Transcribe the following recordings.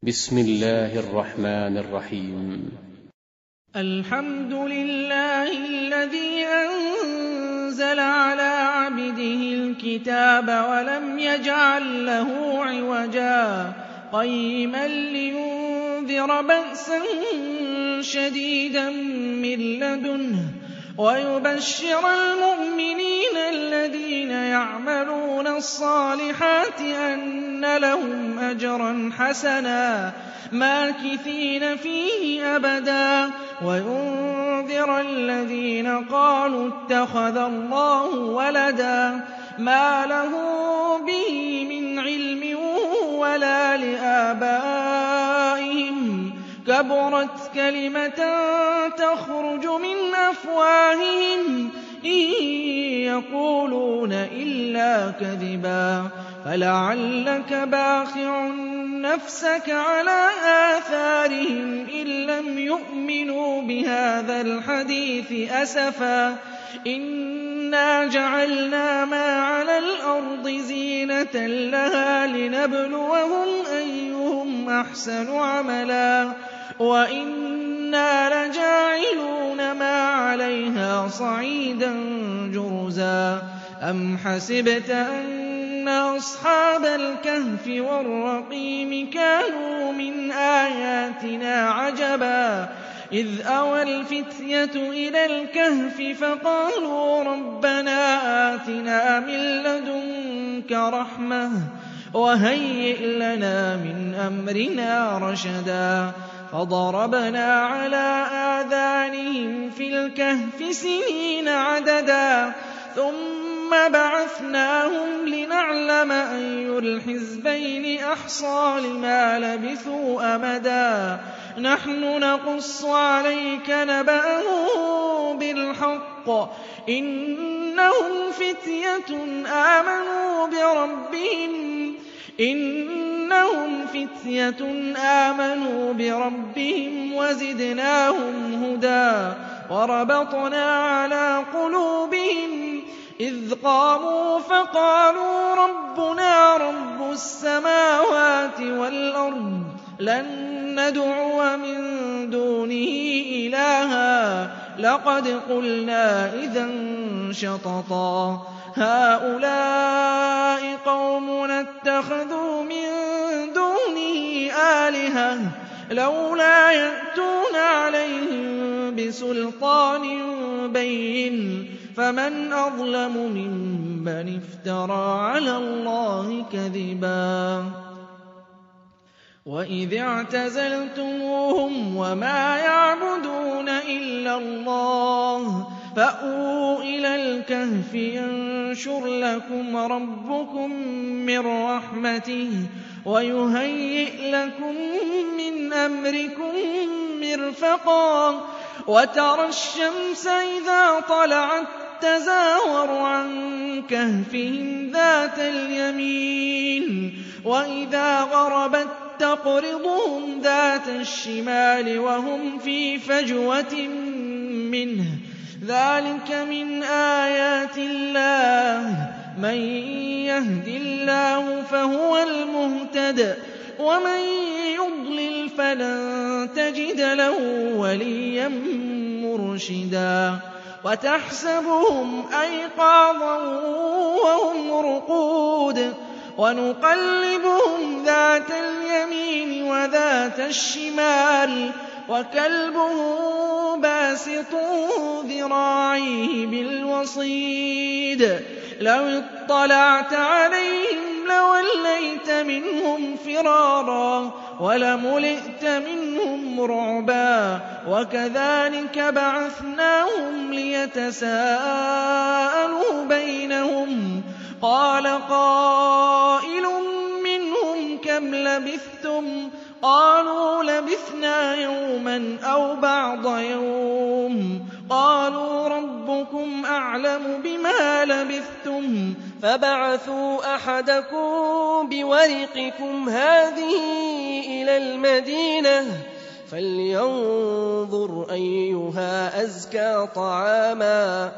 بسم الله الرحمن الرحيم. الحمد لله الذي أنزل على عبده الكتاب ولم يجعل له عوجا قيما لينذر بأسا شديدا من لدنه ويبشر المؤمنين الذين يعملون الصالحات أن لهم أجرا حسنا ماكثين فيه أبدا وينذر الذين قالوا اتخذ الله ولدا ما له به من علم ولا لآبائهم كبرت كلمة تخرج من أفواههم إن يقولون إلا كذبا فلعلك باخع نفسك على آثارهم إن لم يؤمنوا بهذا الحديث أسفا إنا جعلنا ما على الأرض زينة لها لنبلوهم أيهم أحسن عملا وإنا لجاعلون ما عليها صعيدا جرزا أم حسبت أن أصحاب الكهف والرقيم كانوا من آياتنا عجبا إذ أوى الفتية إلى الكهف فقالوا ربنا آتنا من لدنك رحمة وهيئ لنا من أمرنا رشدا فضربنا على آذانهم في الكهف سنين عددا ثم بعثناهم لنعلم أي الحزبين أحصى لما لبثوا أمدا نحن نقص عليك نبأهم بالحق إنهم فتية آمنوا بربهم وزدناهم هدى وربطنا على قلوبهم إذ قاموا فقالوا ربنا رب السماوات والأرض لن ندعو من دونه إلها لقد قلنا إذا شططا هؤلاء قومنا اتخذوا من دونه آلهة لولا يأتون عليهم بسلطان بين فمن أظلم ممن افترى على الله كذبا وإذ اعتزلتموهم وما يعبدون إلا الله فأووا إلى الكهف ينشر لكم ربكم من رحمته ويهيئ لكم من أمركم مرفقا وترى الشمس إذا طلعت تزاور عن كهفهم ذات اليمين وإذا غربت تقرضهم ذات الشمال وهم في فجوة منه ذلك من آيات الله من يهد الله فهو المهتد ومن يضلل فلن تجد له وليا مرشدا وتحسبهم أيقاظا وهم رقود ونقلبهم ذات اليمين وذات الشمال وكلبهم باسط ذراعيه بالوصيد لو اطلعت عليهم لوليت منهم فرارا ولملئت منهم رعبا وكذلك بعثناهم ليتساءلوا بينهم قال قائل منهم كم لبثتم قالوا لبثنا يوما أو بعض يوم قالوا ربكم أعلم بما لبثتم فبعثوا أحدكم بورقكم هذه إلى المدينة فلينظر أيها أزكى طعاما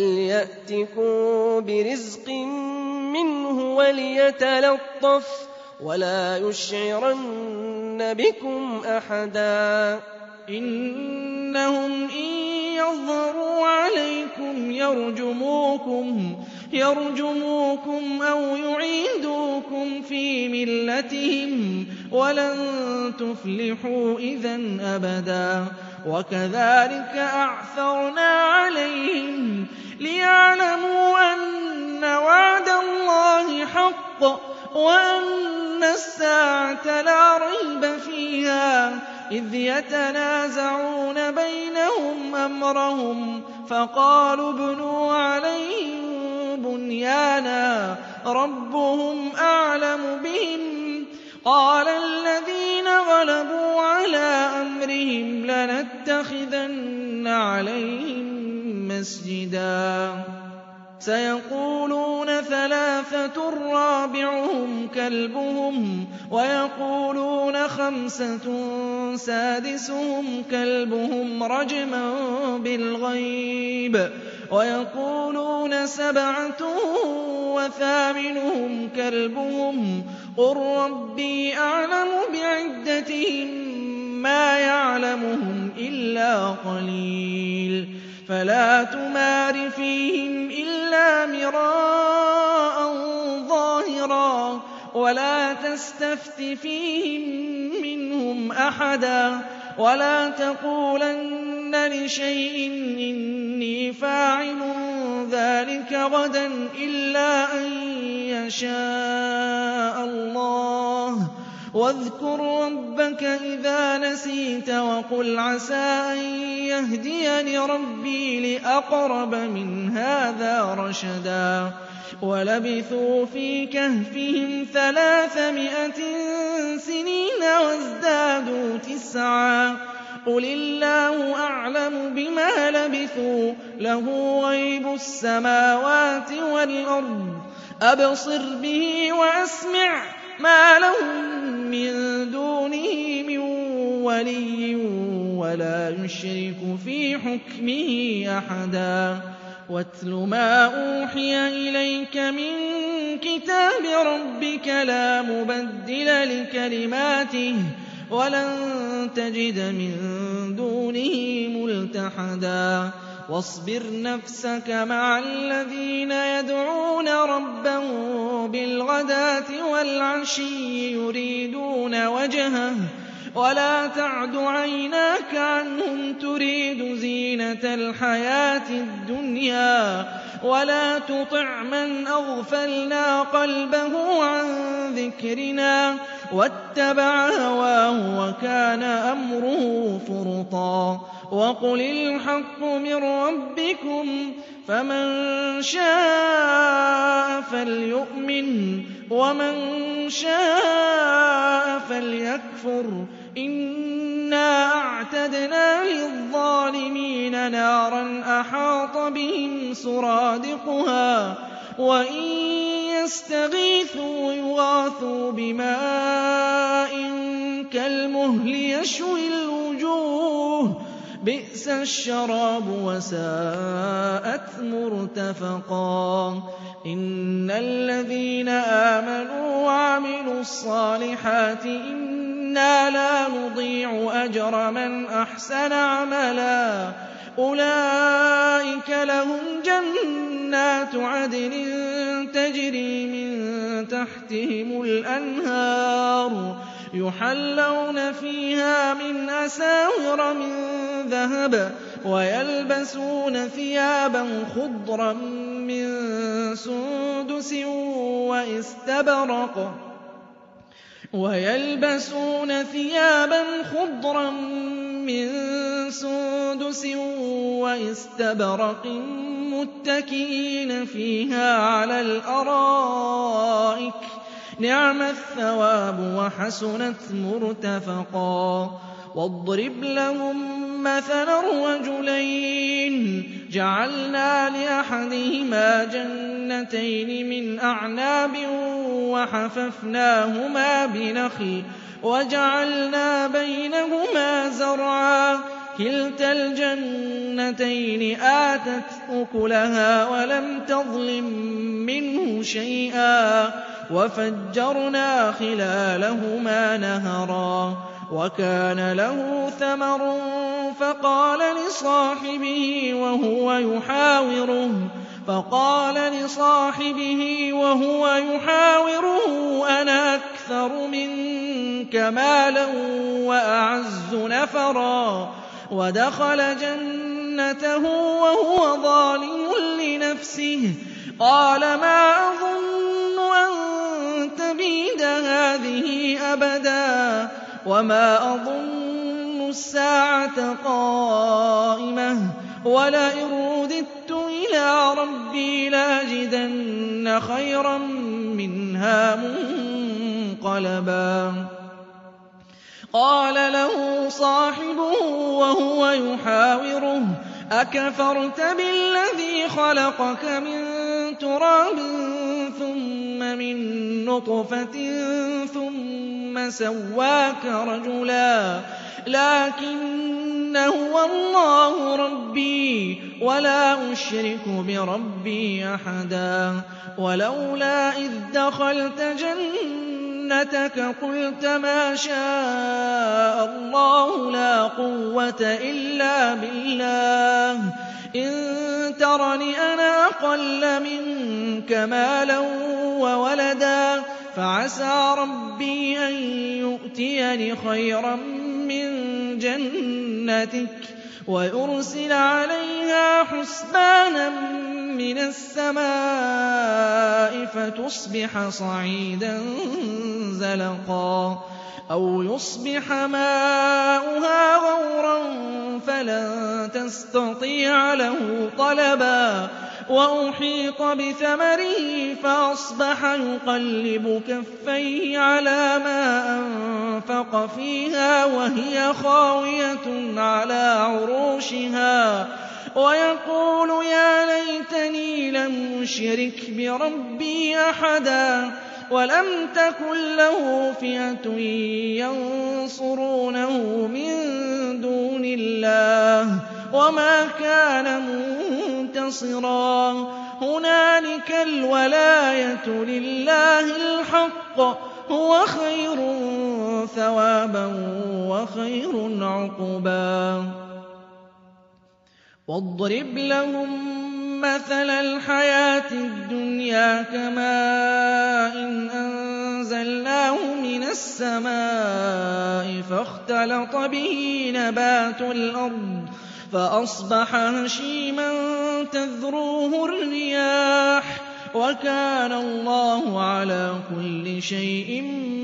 فليأتكم برزق منه وليتلطف ولا يشعرن بكم أحدا إنهم إن يظهروا عليكم يرجموكم أو يعيدوكم في ملتهم ولن تفلحوا إذا أبدا وكذلك أعثرنا عليهم ليعلموا أن وعد الله حق وأن الساعة لا ريب فيها إذ يتنازعون بينهم أمرهم فقالوا ابنوا عليهم بنيانا ربهم أعلم بهم قال الذين غلبوا على أمرهم لنتخذن عليهم مسجدا سيقولون 3 رابعهم كلبهم ويقولون 5 سادسهم كلبهم رجما بالغيب ويقولون 7 وثامنهم كلبهم قل ربي أعلم بعدتهم ما يعلمهم إلا قليل فلا تمار فيهم إلا مراء ظاهرا ولا تستفت فيهم منهم أحدا ولا تقولن لشيء إني فاعل ذلك غدا إلا أن يشاء الله واذكر ربك إذا نسيت وقل عسى أن يهديني ربي لأقرب من هذا رشدا ولبثوا في كهفهم 300 سنين وازدادوا 9 قل الله أعلم بما لبثوا له غيب السماوات والأرض أبصر به وأسمع ما لهم من دونه من ولي ولا يشرك في حكمه أحدا واتل ما أوحي إليك من كتاب ربك لا مبدل لكلماته ولن تجد من دونه ملتحدا واصبر نفسك مع الذين يدعون ربهم بالغداة والعشي يريدون وجهه ولا تعد عيناك عنهم تريد زينة الحياة الدنيا ولا تطع من أغفلنا قلبه عن ذكرنا واتبع هواه وكان أمره فرطا وقل الحق من ربكم فمن شاء فليؤمن ومن شاء فليكفر إنا أعتدنا للظالمين نارا أحاط بهم سرادقها وإن يستغيثوا يغاثوا بماء كالمهل يشوي الوجوه بئس الشراب وساءت مرتفقا إن الذين آمنوا وعملوا الصالحات إنا لا نضيع أجر من أحسن عملا أولئك لهم جنات عدن تجري من تحتهم الأنهار يحلون فيها من أساور من ذهب ويلبسون ثيابا خضرا من سندس وإستبرق متكئين فيها على الأرائك نعم الثواب وحسنت مرتفقا واضرب لهم مثلا رجلين جعلنا لأحدهما جنتين من أعناب وحففناهما بنخل وجعلنا بينهما زرعا كلتا الجنتين آتت أكلها ولم تظلم منه شيئا وفجرنا خلالهما نهرا وكان له ثمر فقال لصاحبه وهو يحاوره أنا أكثر منك مالا وأعز نفرا ودخل جنته وهو ظالم لنفسه قال ما أظن أن تبيد هذه أبدا وما أظن الساعة قائمة ولئن رددت إلى ربي لأجدن خيرا منها منقلبا قال له صاحبه وهو يحاوره أكفرت بالذي خلقك من تراب ثم من نطفة ثم سواك رجلا لكن هو الله ربي ولا أشرك بربي أحدا ولولا إذ دخلت جنتك قلت ما شاء الله لا قوة إلا بالله إن ترني أنا أقل منك مالا وولدا فعسى ربي أن يؤتيني خيرا من جنتك ويرسل عليها حسبانا من السماء فتصبح صعيدا زلقا أو يصبح ماؤها غورا فلن تستطيع له طلبا وأحيط بثمره فأصبح يقلب كفيه على ما أنفق فيها وهي خاوية على عروشها ويقول يا ليتني لم أشرك بربي أحدا ولم تكن له فئة ينصرونه من دون الله وما كان منتصرا هنالك الولاية لله الحق هو خير ثوابا وخير عقبا واضرب لهم مثل الحياة الدنيا كماء أنزلناه من السماء فاختلط به نبات الأرض فأصبح هشيما تذروه الرياح وكان الله على كل شيء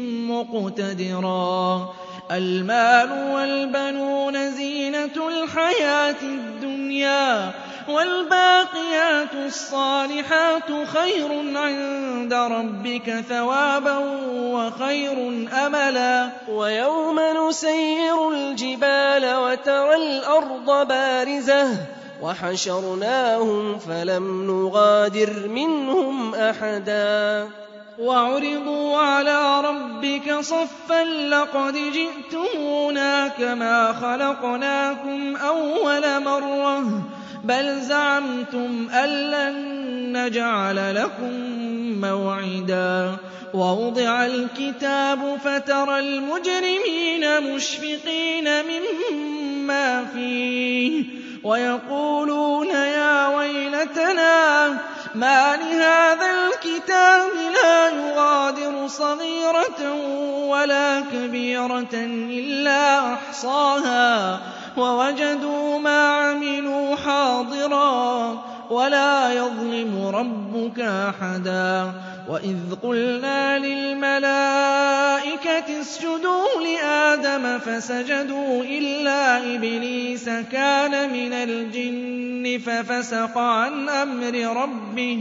مقتدرا المال والبنون زينة الحياة الدنيا والباقيات الصالحات خير عند ربك ثوابا وخير أملا ويوم نسير الجبال وترى الأرض بارزة وحشرناهم فلم نغادر منهم أحدا وعرضوا على ربك صفا لقد جئتمونا كما خلقناكم أول مرة بل زعمتم أن لن نجعل لكم موعدا ووضع الكتاب فترى المجرمين مشفقين مما فيه ويقولون يا ويلتنا ما لهذا الكتاب لا يغادر صغيرة ولا كبيرة إلا أحصاها ووجدوا ما عملوا حاضرا ولا يظلم ربك أحدا وإذ قلنا للملائكة اسجدوا لآدم فسجدوا إلا إبليس كان من الجن ففسق عن أمر ربه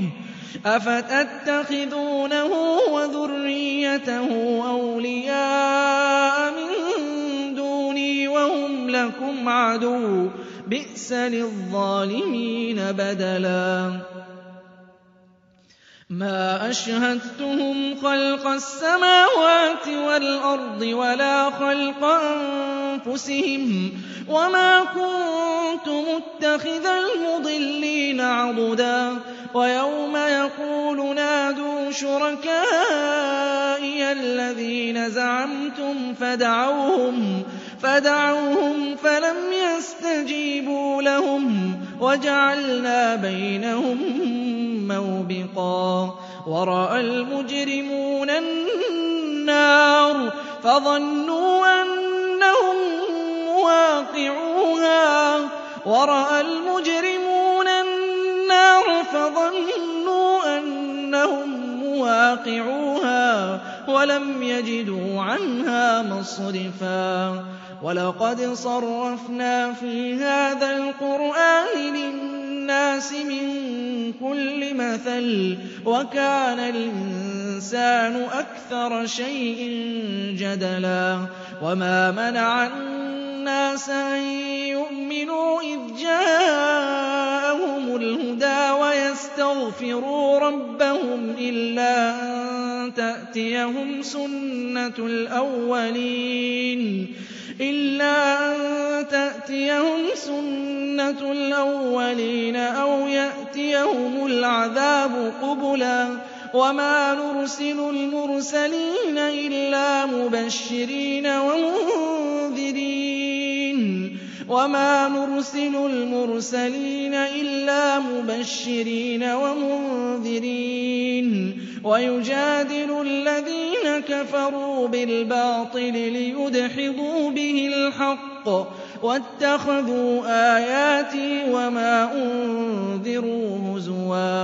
أفتتخذونه وذريته أولياء من دوني وهم لكم عدو بئس للظالمين بدلا مَا أَشْهَدتُّهُمْ خَلْقَ السَّمَاوَاتِ وَالْأَرْضِ وَلَا خَلْقَ أَنفُسِهِمْ وَمَا كُنتُ مُتَّخِذَ الْمُضِلِّينَ عَضُدًا وَيَوْمَ يَقُولُ نَادُوا شُرَكَائِيَ الَّذِينَ زَعَمْتُمْ فَدَعَوْهُمْ فَلَمْ يَسْتَجِيبُوا لَهُمْ وَجَعَلْنَا بَيْنَهُم موبقا ورأى المجرمون النار فظنوا أنهم مواقعوها ولم يجدوا عنها مصرفا ولقد صرفنا في هذا القرآن للناس من كل مثل وكان الإنسان أكثر شيء جدلا وما منع الناس أن يؤمنوا إذ جاءهم الهدى ويستغفروا ربهم إلا أن تأتيهم سنة الأولين أو يأتيهم العذاب قبلا وما نرسل المرسلين إلا مبشرين ومنذرين ويجادل الذين كفروا بالباطل ليدحضوا به الحق واتخذوا آياتي وما أنذروا هزوا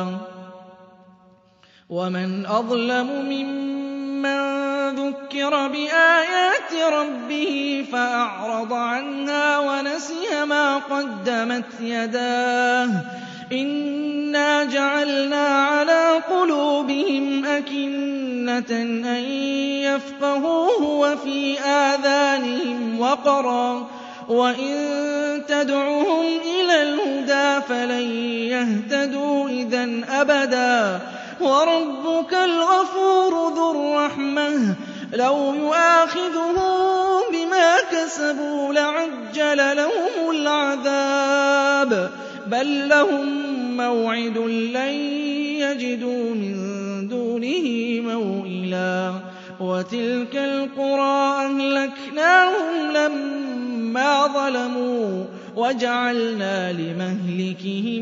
ومن أظلم ممن ذكر بآيات ربه فأعرض عنها ونسي ما قدمت يداه إنا جعلنا على قلوبهم أكنة أن يفقهوه وفي آذانهم وقرا وإن تدعهم إلى الهدى فلن يهتدوا إذا أبدا وربك الغفور ذو الرحمة لو يؤاخذهم بما كسبوا لعجل لهم العذاب بل لهم موعد لن يجدوا من دونه موئلا وتلك القرى أهلكناهم لما ظلموا وجعلنا لمهلكهم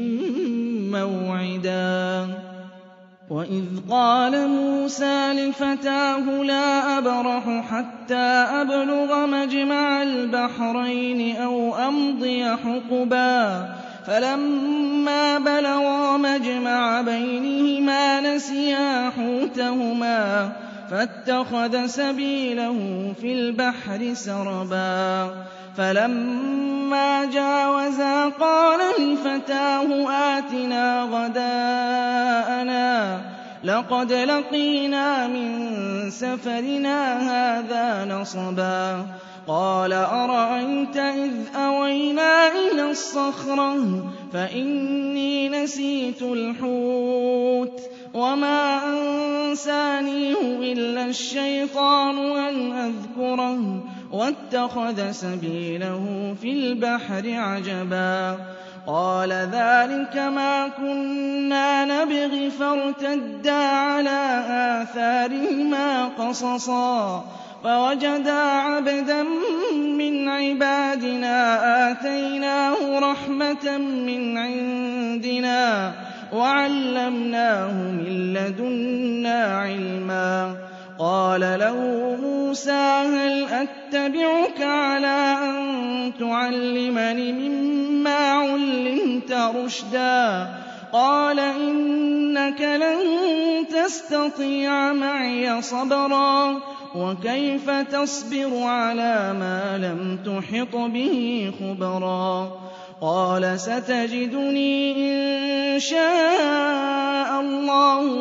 موعدا وإذ قال موسى لفتاه لا أبرح حتى أبلغ مجمع البحرين أو أمضي حقبا فلما بلغا مجمع بينهما نسيا حوتهما فاتخذ سبيله في البحر سربا فلما جاوزا قال لفتاه آتنا غداءنا لقد لقينا من سفرنا هذا نصبا قال أرأيت إذ أوينا إلى الصخرة فإني نسيت الحوت وما أنسانيه إلا الشيطان أن أذكره واتخذ سبيله في البحر عجبا قال ذلك ما كنا نبغي فارتدا على آثارهما قصصا فوجدا عبدا من عبادنا آتيناه رحمة من عندنا وعلمناه من لدنا علما قال له موسى هل أتبعك على أن تعلمني مما علمت رشدا قال إنك لن تستطيع معي صبرا وكيف تصبر على ما لم تحط به خبرا قال ستجدني إن شاء الله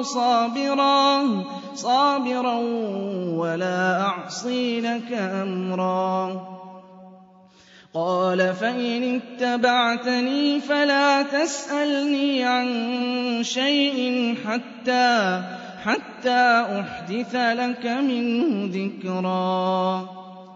صابرا ولا أعصي لك أمرا قَالَ فَإِنِ اتَّبَعْتَنِي فَلَا تَسْأَلْنِي عَن شَيْءٍ حَتَّىٰ أُحْدِثَ لَكَ مِنْهُ ذِكْرًا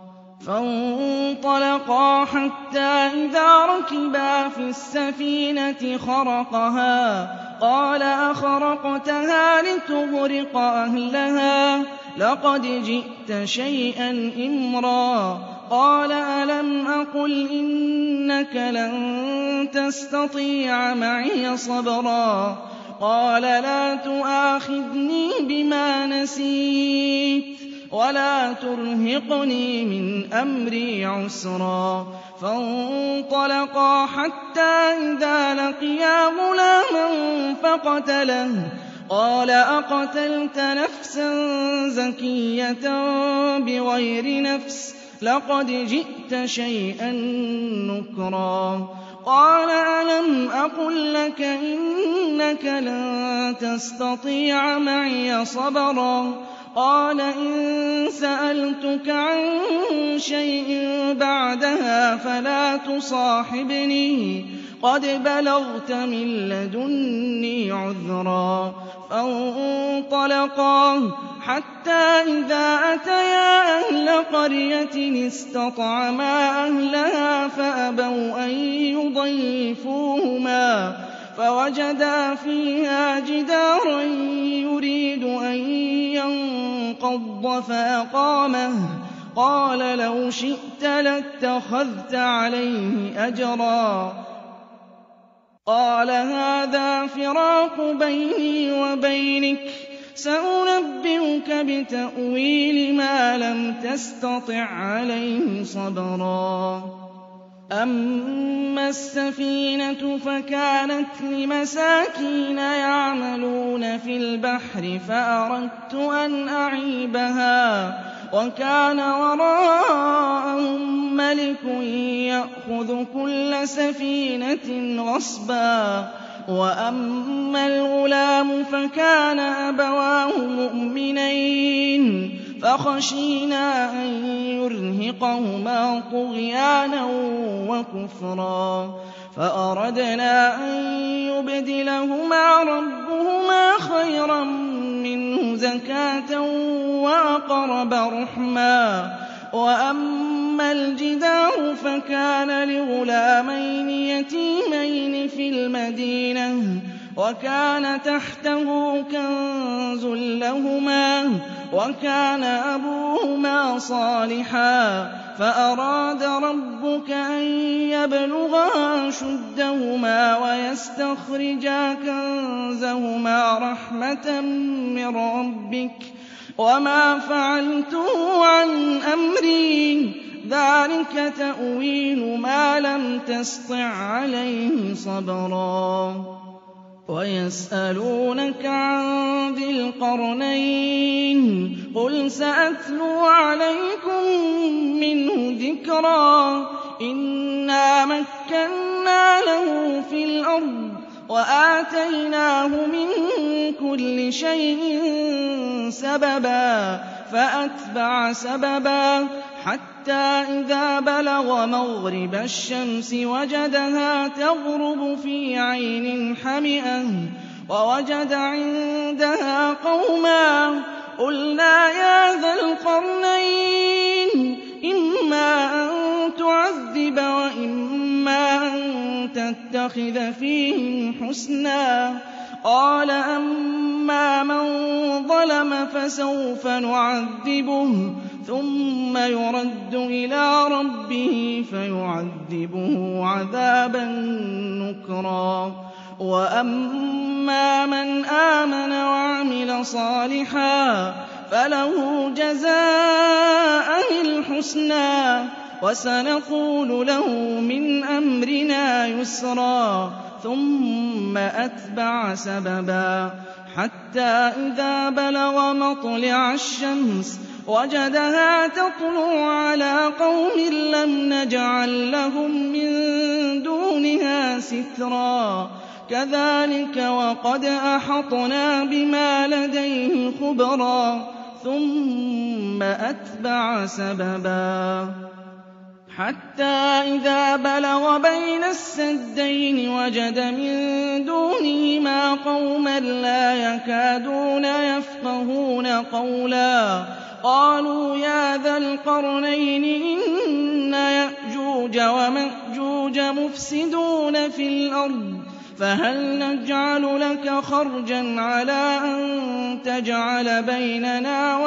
فَانطَلَقَا حَتَّىٰ إِذَا رَكِبَا فِي السَّفِينَةِ خَرَقَهَا قَالَ أَخَرَقْتَهَا لِتُغْرِقَ أَهْلَهَا لَقَدْ جِئْتَ شَيْئًا إِمْرًا قَالَ أَلَمْ أَقُلْ إِنَّكَ لَن تَسْتَطِيعَ مَعِيَ صَبْرًا قَالَ لَا تُؤَاخِذْنِي بِمَا نَسِيتُ وَلَا تُرْهِقْنِي مِنْ أَمْرِي عُسْرًا فَانطَلَقَا حَتَّىٰ إِذَا لَقِيَا غُلَامًا فَقَتَلَهُ قَالَ أَقَتَلْتَ نَفْسًا زَكِيَّةً بِغَيْرِ نَفْسٍ لَقَدْ جِئْتَ شَيْئًا نُّكْرًا قَالَ أَلَمْ أَقُل لَّكَ إِنَّكَ لَن تَسْتَطِيعَ مَعِيَ صَبْرًا قَالَ إِن سَأَلْتُكَ عَن شَيْءٍ بَعْدَهَا فَلَا تُصَاحِبْنِي قَدْ بَلَغْتَ مِن لَّدُنِّي عُذْرًا فَانطَلَقَا حَتَّىٰ إِذَا أَتَيَا أَهْلَ قَرْيَةٍ اسْتَطْعَمَا أَهْلَهَا فَأَبَوْا أَن يُضَيِّفُوهُمَا فَوَجَدَا فِيهَا جِدَارًا يُرِيدُ أَن يَنقَضَّ فَأَقَامَهُ قَالَ لَوْ شِئْتَ لَاتَّخَذْتَ عَلَيْهِ أَجْرًا قَالَ هَٰذَا فِرَاقُ بَيْنِي وَبَيْنِكَ سَأُنَبِّئُكَ بِتَأْوِيلِ مَا لَمْ تَسْتَطِع عَّلَيْهِ صَبْرًا أَمَّا السَّفِينَةُ فَكَانَتْ لِمَسَاكِينَ يَعْمَلُونَ فِي الْبَحْرِ فَأَرَدتُّ أَنْ أَعِيبَهَا وَكَانَ وَرَاءَهُم مَّلِكٌ يَأْخُذُ كُلَّ سَفِينَةٍ غَصْبًا وَأَمَّا الْغُلَامُ فَكَانَ أَبَوَاهُ مُؤْمِنَيْنِ فَخَشِينَا أَن يُرْهِقَهُمَا طُغْيَانًا وَكُفْرًا فَأَرَدْنَا أَن يُبْدِلَهُمَا رَبُّهُمَا خَيْرًا مِّنْهُ زَكَاةً وَأَقْرَبَ رُحْمًا وَأَمَّا الْجِدَارُ فَكَانَ لِغُلَامَيْنِ يَتِيمَيْنِ فِي الْمَدِينَةِ وَكَانَ تَحْتَهُ كَنزٌ لَّهُمَا وَكَانَ أَبُوهُمَا صَالِحًا فَأَرَادَ رَبُّكَ أَن يَبْلُغَا أَشُدَّهُمَا وَيَسْتَخْرِجَا كَنزَهُمَا رَحْمَةً مِّن رَّبِّكَ وَمَا فَعَلْتُهُ عَنْ أَمْرِي ذَٰلِكَ تَأْوِيلُ مَا لَمْ تَسْطِع عَّلَيْهِ صَبْرًا وَيَسْأَلُونَكَ عَن ذِي الْقَرْنَيْنِ قُلْ سَأَتْلُو عَلَيْكُم مِّنْهُ ذِكْرًا إِنَّا مَكَّنَّا لَهُ فِي الْأَرْضِ وَآتَيْنَاهُ مِن كُلِّ شَيْءٍ سَبَبًا فَأَتْبَعَ سَبَبًا حَتَّىٰ إِذَا بَلَغَ مَغْرِبَ الشَّمْسِ وَجَدَهَا تَغْرُبُ فِي عَيْنٍ حَمِئَةٍ وَوَجَدَ عِندَهَا قَوْمًا قُلْنَا يَا ذَا الْقَرْنَيْنِ إِمَّا أَن تُعَذِّبَ وَإِمَّا أَن تَتَّخِذَ فِيهِمْ حُسْنًا قَالَ أَمَّا مَن ظَلَمَ فَسَوْفَ نُعَذِّبُهُ ثُمَّ يُرَدُّ إِلَىٰ رَبِّهِ فَيُعَذِّبُهُ عَذَابًا نُّكْرًا وَأَمَّا مَنْ آمَنَ وَعَمِلَ صَالِحًا فَلَهُ جَزَاءً الْحُسْنَىٰ وَسَنَقُولُ لَهُ مِنْ أَمْرِنَا يُسْرًا ثُمَّ أَتْبَعَ سَبَبًا حَتَّىٰ إِذَا بَلَغَ مَطْلِعَ الشَّمْسِ وَجَدَهَا تَطْلُعُ عَلَىٰ قَوْمٍ لَّمْ نَجْعَل لَّهُم مِّن دُونِهَا سِتْرًا كَذَٰلِكَ وَقَدْ أَحَطْنَا بِمَا لَدَيْهِ خُبْرًا ثُمَّ أَتْبَعَ سَبَبًا حَتَّىٰ إِذَا بَلَغَ بَيْنَ السَّدَّيْنِ وَجَدَ مِن دُونِهِمَا قَوْمًا لَّا يَكَادُونَ يَفْقَهُونَ قَوْلًا قَالُوا يَا ذَا الْقَرْنَيْنِ إِنَّ يَأْجُوجَ وَمَأْجُوجَ مُفْسِدُونَ فِي الْأَرْضِ فَهَلْ نَجْعَلُ لَكَ خَرْجًا عَلَىٰ أَن تَجْعَلَ بَيْنَنَا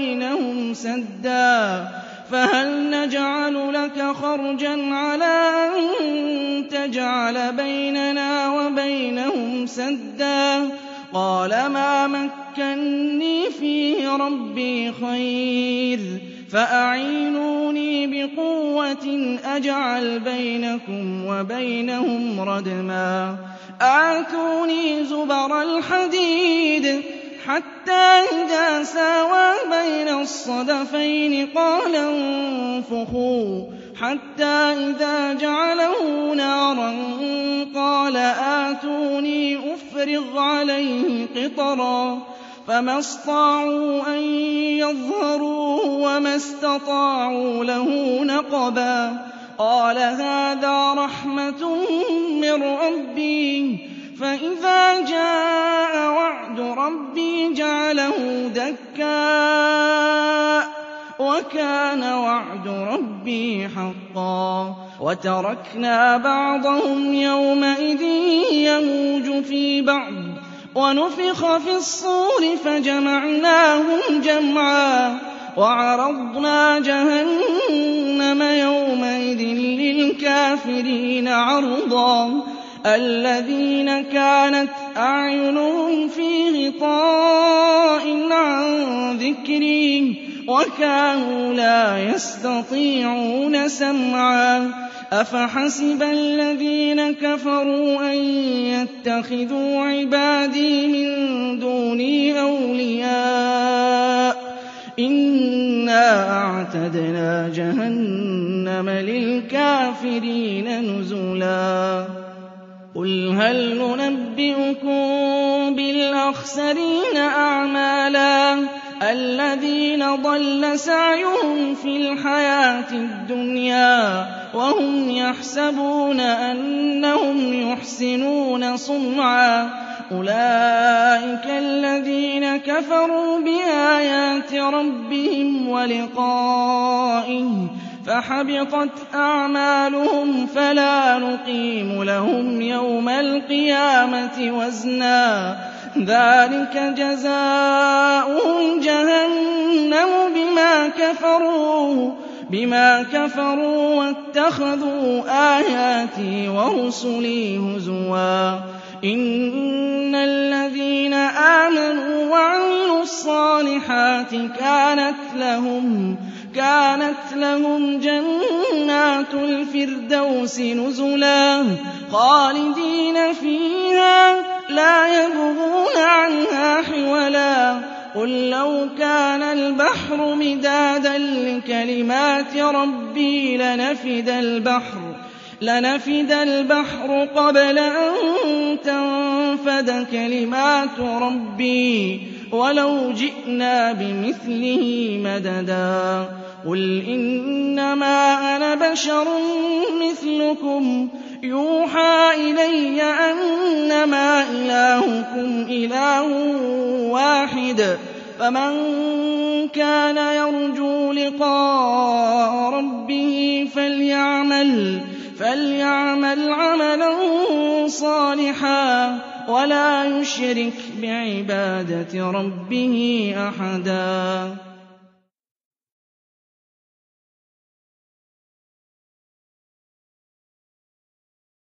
وَبَيْنَهُمْ سَدًّا قَالَ مَا مَكَّنِّي فِيهِ رَبِّي خَيْرٌ فَأَعِينُونِي بِقُوَّةٍ أَجْعَلْ بَيْنَكُمْ وَبَيْنَهُمْ رَدْمًا آتُونِي زُبَرَ الْحَدِيدِ حَتَّىٰ إِذَا سَاوَىٰ بَيْنَ الصَّدَفَيْنِ قَالَ انفُخُوا حَتَّىٰ إِذَا جَعَلَهُ نَارًا قَالَ آتُونِي أُفْرِغْ عَلَيْهِ قِطْرًا فَمَا اسْطَاعُوا أَن يَظْهَرُوهُ وَمَا اسْتَطَاعُوا لَهُ نَقْبًا قَالَ هَٰذَا رَحْمَةٌ مِّن رَّبِّي فَإِذَا جَاءَ وَعْدُ رَبِّي جَعَلَهُ دَكَّاءَ وَكَانَ وَعْدُ رَبِّي حَقًّا وَتَرَكْنَا بَعْضَهُمْ يَوْمَئِذٍ يَمُوجُ فِي بَعْضٍ وَنُفِخَ فِي الصُّورِ فَجَمَعْنَاهُمْ جَمْعًا وَعَرَضْنَا جَهَنَّمَ يَوْمَئِذٍ لِّلْكَافِرِينَ عَرْضًا الَّذِينَ كَانَتْ أَعْيُنُهُمْ فِي غِطَاءٍ عَن ذِكْرِي وَكَانُوا لَا يَسْتَطِيعُونَ سَمْعًا أَفَحَسِبَ الَّذِينَ كَفَرُوا أَن يَتَّخِذُوا عِبَادِي مِن دُونِي أَوْلِيَاءَ إِنَّا أَعْتَدْنَا جَهَنَّمَ لِلْكَافِرِينَ نُزُلًا قُلْ هَلْ نُنَبِّئُكُم بِالْأَخْسَرِينَ أَعْمَالًا الَّذِينَ ضَلَّ سَعْيُهُمْ فِي الْحَيَاةِ الدُّنْيَا وَهُمْ يَحْسَبُونَ أَنَّهُمْ يُحْسِنُونَ صُنْعًا أُولَٰئِكَ الَّذِينَ كَفَرُوا بِآيَاتِ رَبِّهِمْ وَلِقَائِهِ فَحَبِطَتْ أَعْمَالُهُمْ فَلَا نُقِيمُ لَهُمْ يَوْمَ الْقِيَامَةِ وَزْنًا ذَٰلِكَ جَزَاؤُهُمْ جَهَنَّمُ بِمَا كَفَرُوا وَاتَّخَذُوا آيَاتِي وَرُسُلِي هُزُوًا إِنَّ الَّذِينَ آمَنُوا وَعَمِلُوا الصَّالِحَاتِ كَانَتْ لَهُمْ جَنَّاتُ الْفِرْدَوْسِ نُزُلًا خَالِدِينَ فِيهَا لَا يَبْغُونَ عَنْهَا حِوَلًا قُل لَّوْ كَانَ الْبَحْرُ مِدَادًا لِّكَلِمَاتِ رَبِّي لَنَفِدَ الْبَحْرُ قَبْلَ أَن تَنفَدَ كَلِمَاتُ رَبِّي وَلَوْ جِئْنَا بِمِثْلِهِ مَدَدًا قُلْ إِنَّمَا أَنَا بَشَرٌ مِّثْلُكُمْ يُوحَىٰ إِلَيَّ أَنَّمَا إِلَٰهُكُمْ إِلَٰهٌ وَاحِدٌ فَمَن كَانَ يَرْجُو لِقَاءَ رَبِّهِ فَلْيَعْمَلْ عَمَلًا صَالِحًا وَلَا يُشْرِكْ بِعِبَادَةِ رَبِّهِ أَحَدًا